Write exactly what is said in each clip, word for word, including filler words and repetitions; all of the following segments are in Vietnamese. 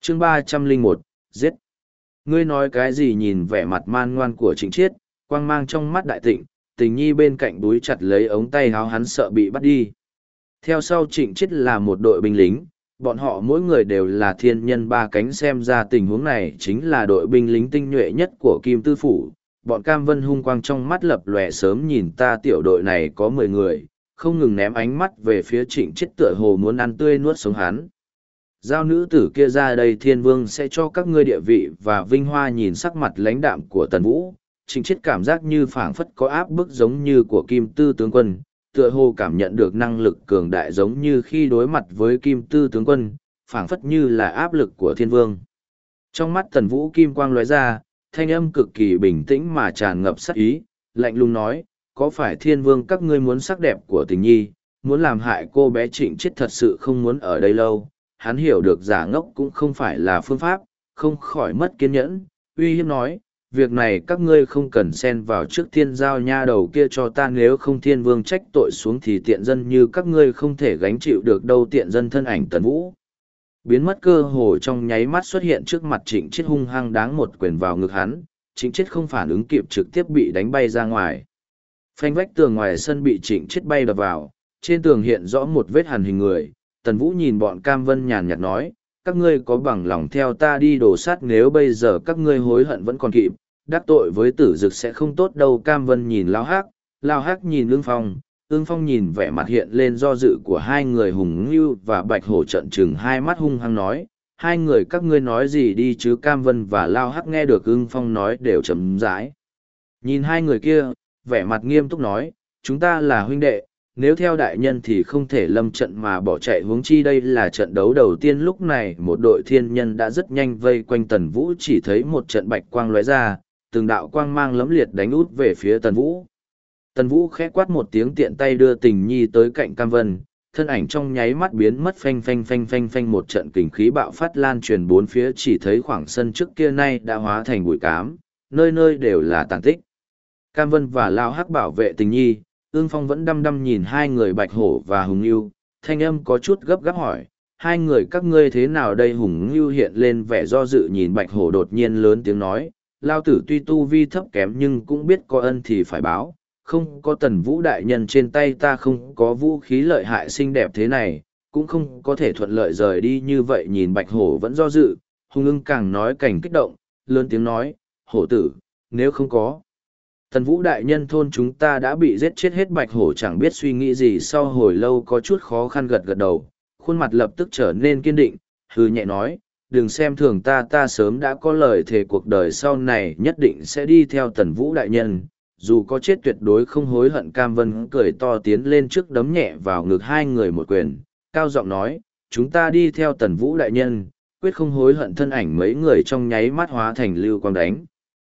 chương ba trăm linh một, giết. Ngươi nói cái gì? Nhìn vẻ mặt man ngoan của Trịnh Chiết, quang mang trong mắt đại tịnh, Tình Nhi bên cạnh đúi chặt lấy ống tay áo hắn sợ bị bắt đi. Theo sau Trịnh Chiết là một đội binh lính, bọn họ mỗi người đều là thiên nhân ba cánh, xem ra tình huống này chính là đội binh lính tinh nhuệ nhất của Kim Tư Phủ. Bọn Cam Vân hung quang trong mắt lập lòe, sớm nhìn ta tiểu đội này có mười người, không ngừng ném ánh mắt về phía Trịnh Chiết tựa hồ muốn ăn tươi nuốt sống hắn. Giao nữ tử kia ra đây, Thiên Vương sẽ cho các ngươi địa vị và vinh hoa. Nhìn sắc mặt lãnh đạm của Tần Vũ, Trịnh Chiết cảm giác như phảng phất có áp bức giống như của Kim Tư tướng quân, tựa hồ cảm nhận được năng lực cường đại giống như khi đối mặt với Kim Tư tướng quân, phảng phất như là áp lực của Thiên Vương. Trong mắt Tần Vũ kim quang lóe ra, thanh âm cực kỳ bình tĩnh mà tràn ngập sát ý, lạnh lùng nói, có phải Thiên Vương các ngươi muốn sắc đẹp của Tình Nhi, muốn làm hại cô bé? Trịnh Chiết thật sự không muốn ở đây lâu, hắn hiểu được giả ngốc cũng không phải là phương pháp, không khỏi mất kiên nhẫn, uy hiếp nói, việc này các ngươi không cần xen vào, trước tiên giao nha đầu kia cho ta, nếu không Thiên Vương trách tội xuống thì tiện dân như các ngươi không thể gánh chịu được đâu. Tiện dân thân ảnh Tần Vũ biến mất, cơ hồ trong nháy mắt xuất hiện trước mặt Trịnh Chiết, hung hăng đáng một quyền vào ngực hắn. Trịnh Chiết không phản ứng kịp, trực tiếp bị đánh bay ra ngoài. Phanh, vách tường ngoài sân bị Trịnh Chiết bay đập vào, trên tường hiện rõ một vết hằn hình người. Tần Vũ nhìn bọn Cam Vân nhàn nhạt nói, các ngươi có bằng lòng theo ta đi đổ sát? Nếu bây giờ các ngươi hối hận vẫn còn kịp, đắc tội với Tử Dực sẽ không tốt đâu. Cam Vân nhìn Lao Hắc, Lao Hắc nhìn Ưng Phong, Ưng Phong nhìn vẻ mặt hiện lên do dự của hai người. Hùng Ngưu và Bạch Hổ trợn trừng hai mắt hung hăng nói, hai người các ngươi nói gì đi chứ? Cam Vân và Lao Hắc nghe được Ưng Phong nói đều chấm dãi. Nhìn hai người kia, vẻ mặt nghiêm túc nói, chúng ta là huynh đệ, nếu theo đại nhân thì không thể lâm trận mà bỏ chạy, huống chi đây là trận đấu đầu tiên. Lúc này một đội thiên nhân đã rất nhanh vây quanh Tần Vũ, chỉ thấy một trận bạch quang lóe ra, từng đạo quang mang lẫm liệt đánh út về phía Tần Vũ. Tần Vũ khẽ quát một tiếng, tiện tay đưa Tình Nhi tới cạnh Cam Vân, thân ảnh trong nháy mắt biến mất. Phanh phanh phanh phanh phanh, một trận kình khí bạo phát lan truyền bốn phía, chỉ thấy khoảng sân trước kia nay đã hóa thành bụi cám, nơi nơi đều là tàn tích. Cam Vân và Lao Hắc bảo vệ Tình Nhi, Ưng Phong vẫn đăm đăm nhìn hai người Bạch Hổ và Hùng Ngưu, thanh âm có chút gấp gáp hỏi, hai người các ngươi thế nào đây? Hùng Ngưu hiện lên vẻ do dự nhìn Bạch Hổ, đột nhiên lớn tiếng nói, Lao tử tuy tu vi thấp kém nhưng cũng biết có ân thì phải báo, không có Tần Vũ đại nhân trên tay ta không có vũ khí lợi hại xinh đẹp thế này, cũng không có thể thuận lợi rời đi như vậy. Nhìn Bạch Hổ vẫn do dự, Hùng Ưng càng nói càng kích động, lớn tiếng nói, hổ tử, nếu không có Tần Vũ đại nhân thôn chúng ta đã bị giết chết hết. Bạch Hổ chẳng biết suy nghĩ gì, sau hồi lâu có chút khó khăn gật gật đầu, khuôn mặt lập tức trở nên kiên định, hừ nhẹ nói, đừng xem thường ta, ta sớm đã có lời thề cuộc đời sau này nhất định sẽ đi theo Tần Vũ đại nhân, dù có chết tuyệt đối không hối hận. Cam Vân cười to tiến lên trước đấm nhẹ vào ngực hai người một quyền, cao giọng nói, chúng ta đi theo Tần Vũ đại nhân, quyết không hối hận. Thân ảnh mấy người trong nháy mắt hóa thành lưu quang đánh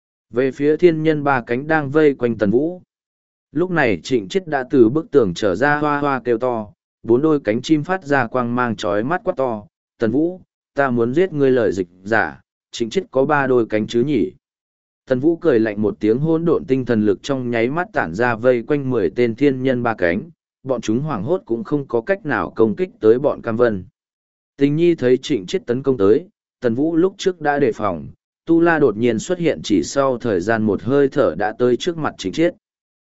về phía thiên nhân ba cánh đang vây quanh Tần Vũ. Lúc này Trịnh Chiết đã từ bức tường trở ra, hoa hoa kêu to, bốn đôi cánh chim phát ra quang mang chói mắt quát to, Tần Vũ, ta muốn giết ngươi. Lời dịch giả, Trịnh Chiết có ba đôi cánh chứ nhỉ? Tần Vũ cười lạnh một tiếng, hỗn độn tinh thần lực trong nháy mắt tản ra vây quanh mười tên thiên nhân ba cánh, bọn chúng hoảng hốt cũng không có cách nào công kích tới bọn Cam Vân. Tình Nhi thấy Trịnh Chiết tấn công tới, Tần Vũ lúc trước đã đề phòng, Tu La đột nhiên xuất hiện, chỉ sau thời gian một hơi thở đã tới trước mặt Trịnh Chiết.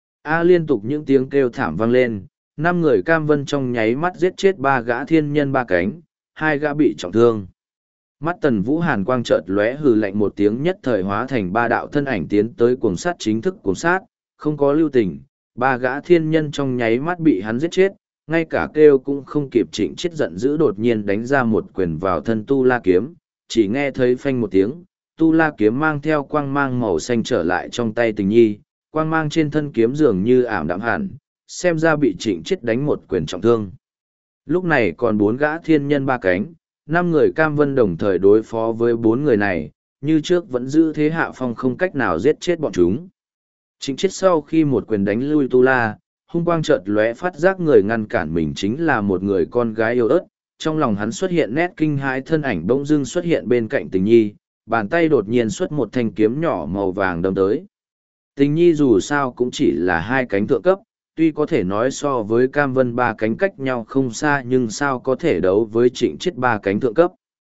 A liên tục những tiếng kêu thảm vang lên, năm người Cam Vân trong nháy mắt giết chết ba gã thiên nhân ba cánh, hai gã bị trọng thương. Mắt Tần Vũ hàn quang chợt lóe, hừ lạnh một tiếng, nhất thời hóa thành ba đạo thân ảnh tiến tới cuồng sát, chính thức cuồng sát, không có lưu tình. Ba gã thiên nhân trong nháy mắt bị hắn giết chết, ngay cả kêu cũng không kịp. Trịnh Chiết giận dữ đột nhiên đánh ra một quyền vào thân Tu La kiếm, chỉ nghe thấy phanh một tiếng, Tu La kiếm mang theo quang mang màu xanh trở lại trong tay Tình Nhi, quang mang trên thân kiếm dường như ảm đạm hẳn, xem ra bị Trịnh Chiết đánh một quyền trọng thương. Lúc này còn bốn gã thiên nhân ba cánh, năm người Cam Vân đồng thời đối phó với bốn người này, như trước vẫn giữ thế hạ phong, không cách nào giết chết bọn chúng. Trịnh Chiết sau khi một quyền đánh lui Tu La, hung quang chợt lóe, phát giác người ngăn cản mình chính là một người con gái yêu ớt, trong lòng hắn xuất hiện nét kinh hãi, thân ảnh bỗng dưng xuất hiện bên cạnh Tình Nhi, bàn tay đột nhiên xuất một thanh kiếm nhỏ màu vàng đâm tới. Tình Nhi dù sao cũng chỉ là hai cánh thượng cấp, tuy có thể nói so với Cam Vân ba cánh cách nhau không xa, nhưng sao có thể đấu với Trịnh Chiết ba cánh thượng cấp.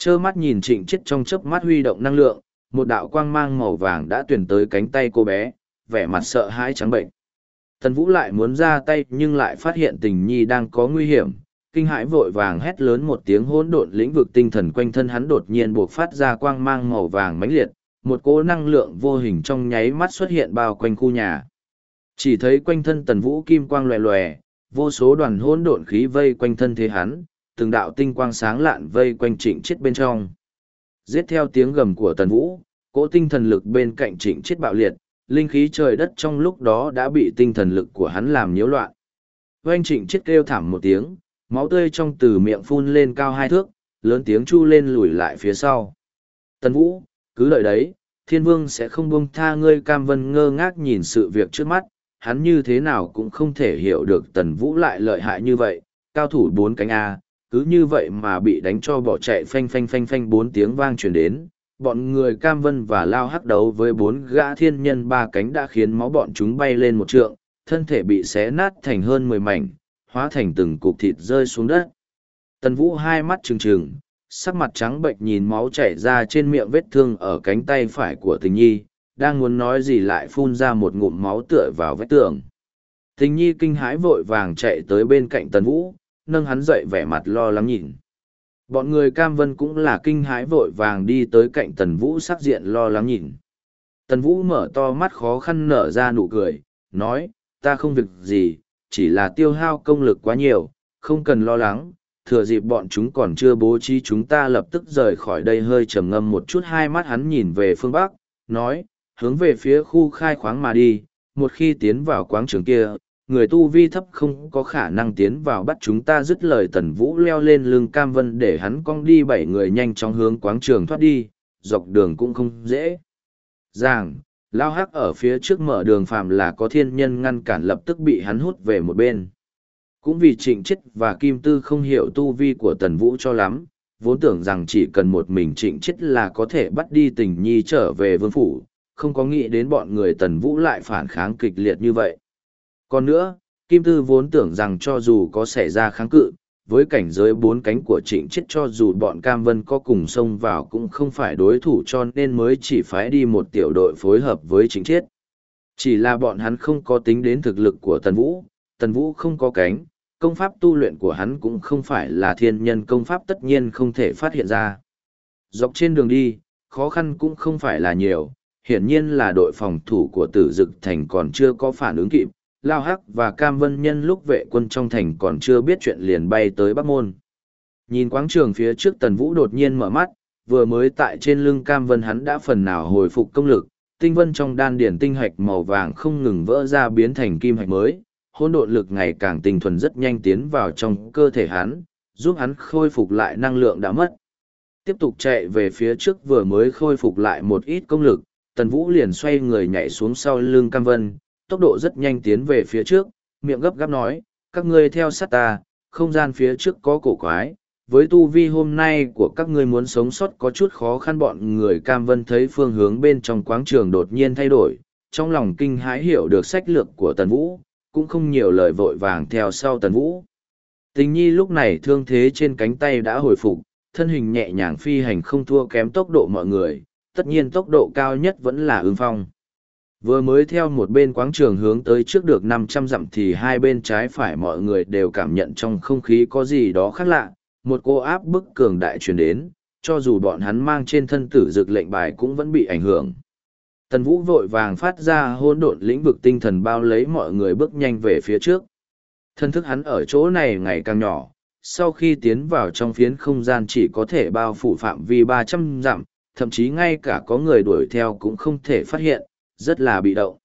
Trơ mắt nhìn Trịnh Chiết trong chớp mắt huy động năng lượng, một đạo quang mang màu vàng đã tuyển tới cánh tay cô bé, vẻ mặt sợ hãi trắng bệnh. Tần Vũ lại muốn ra tay nhưng lại phát hiện tình nhi đang có nguy hiểm, kinh hãi vội vàng hét lớn một tiếng, hỗn độn lĩnh vực tinh thần quanh thân hắn đột nhiên buộc phát ra quang mang màu vàng mãnh liệt, một cỗ năng lượng vô hình trong nháy mắt xuất hiện bao quanh khu nhà. Chỉ thấy quanh thân Tần Vũ kim quang lòe lòe, vô số đoàn hỗn độn khí vây quanh thân thế hắn, từng đạo tinh quang sáng lạn vây quanh Trịnh Chiết bên trong. Giết theo tiếng gầm của Tần Vũ, cỗ tinh thần lực bên cạnh Trịnh Chiết bạo liệt, linh khí trời đất trong lúc đó đã bị tinh thần lực của hắn làm nhiễu loạn. Oanh Trịnh Chiết kêu thảm một tiếng, máu tươi trong từ miệng phun lên cao hai thước, lớn tiếng chu lên lùi lại phía sau. Tần Vũ, cứ đợi đấy, Thiên Vương sẽ không buông tha ngươi. Cam Vân ngơ ngác nhìn sự việc trước mắt, hắn như thế nào cũng không thể hiểu được Tần Vũ lại lợi hại như vậy, cao thủ bốn cánh A, cứ như vậy mà bị đánh cho bỏ chạy. Phanh phanh phanh phanh bốn tiếng vang truyền đến, bọn người Cam Vân và Lao Hắc đấu với bốn gã thiên nhân ba cánh đã khiến máu bọn chúng bay lên một trượng, thân thể bị xé nát thành hơn mười mảnh, hóa thành từng cục thịt rơi xuống đất. Tần Vũ hai mắt trừng trừng, sắc mặt trắng bệnh nhìn máu chảy ra trên miệng vết thương ở cánh tay phải của Tình Nhi, đang muốn nói gì lại phun ra một ngụm máu tựa vào vách tường. Tình Nhi kinh hãi vội vàng chạy tới bên cạnh Tần Vũ, nâng hắn dậy vẻ mặt lo lắng nhìn. Bọn người Cam Vân cũng là kinh hãi vội vàng đi tới cạnh Tần Vũ, sắc diện lo lắng nhìn. Tần Vũ mở to mắt khó khăn nở ra nụ cười, nói, ta không việc gì, chỉ là tiêu hao công lực quá nhiều, không cần lo lắng, thừa dịp bọn chúng còn chưa bố trí chúng ta lập tức rời khỏi đây. Hơi trầm ngâm một chút, hai mắt hắn nhìn về phương Bắc, nói, hướng về phía khu khai khoáng mà đi, một khi tiến vào quáng trường kia, người tu vi thấp không có khả năng tiến vào bắt chúng ta. Dứt lời, Tần Vũ leo lên lưng Cam Vân để hắn cong đi, bảy người nhanh chóng hướng quáng trường thoát đi, dọc đường cũng không dễ dàng. Lao Hắc ở phía trước mở đường, phàm là có thiên nhân ngăn cản lập tức bị hắn hút về một bên. Cũng vì Trịnh Chiết và Kim Tư không hiểu tu vi của Tần Vũ cho lắm, vốn tưởng rằng chỉ cần một mình Trịnh Chiết là có thể bắt đi Tình Nhi trở về vương phủ, không có nghĩ đến bọn người Tần Vũ lại phản kháng kịch liệt như vậy. Còn nữa, Kim Tư vốn tưởng rằng cho dù có xảy ra kháng cự, với cảnh giới bốn cánh của Trịnh Chiết cho dù bọn Cam Vân có cùng xông vào cũng không phải đối thủ, cho nên mới chỉ phái đi một tiểu đội phối hợp với Trịnh Chiết. Chỉ là bọn hắn không có tính đến thực lực của Tần Vũ, Tần Vũ không có cánh, công pháp tu luyện của hắn cũng không phải là thiên nhân công pháp, tất nhiên không thể phát hiện ra. Dọc trên đường đi, khó khăn cũng không phải là nhiều, hiển nhiên là đội phòng thủ của Tử Dực Thành còn chưa có phản ứng kịp. Lao Hắc và Cam Vân nhân lúc vệ quân trong thành còn chưa biết chuyện liền bay tới Bắc Môn. Nhìn quáng trường phía trước, Tần Vũ đột nhiên mở mắt, vừa mới tại trên lưng Cam Vân hắn đã phần nào hồi phục công lực, tinh vân trong đan điển tinh hạch màu vàng không ngừng vỡ ra biến thành kim hạch mới, hỗn độn lực ngày càng tinh thuần rất nhanh tiến vào trong cơ thể hắn, giúp hắn khôi phục lại năng lượng đã mất. Tiếp tục chạy về phía trước, vừa mới khôi phục lại một ít công lực, Tần Vũ liền xoay người nhảy xuống sau lưng Cam Vân, tốc độ rất nhanh tiến về phía trước, miệng gấp gáp nói, các ngươi theo sát ta, không gian phía trước có cổ quái, với tu vi hôm nay của các ngươi muốn sống sót có chút khó khăn. Bọn người Cam Vân thấy phương hướng bên trong quáng trường đột nhiên thay đổi, trong lòng kinh hãi hiểu được sách lược của Tần Vũ, cũng không nhiều lời vội vàng theo sau Tần Vũ. Tình Nhi lúc này thương thế trên cánh tay đã hồi phục, thân hình nhẹ nhàng phi hành không thua kém tốc độ mọi người, tất nhiên tốc độ cao nhất vẫn là Ưng Phong. Vừa mới theo một bên quáng trường hướng tới trước được năm trăm dặm thì hai bên trái phải mọi người đều cảm nhận trong không khí có gì đó khác lạ, một cô áp bức cường đại truyền đến, cho dù bọn hắn mang trên thân Tử Dực lệnh bài cũng vẫn bị ảnh hưởng. Tần Vũ vội vàng phát ra hỗn độn lĩnh vực tinh thần bao lấy mọi người bước nhanh về phía trước. Thân thức hắn ở chỗ này ngày càng nhỏ, sau khi tiến vào trong phiến không gian chỉ có thể bao phủ phạm vi ba trăm dặm, thậm chí ngay cả có người đuổi theo cũng không thể phát hiện, rất là bị động.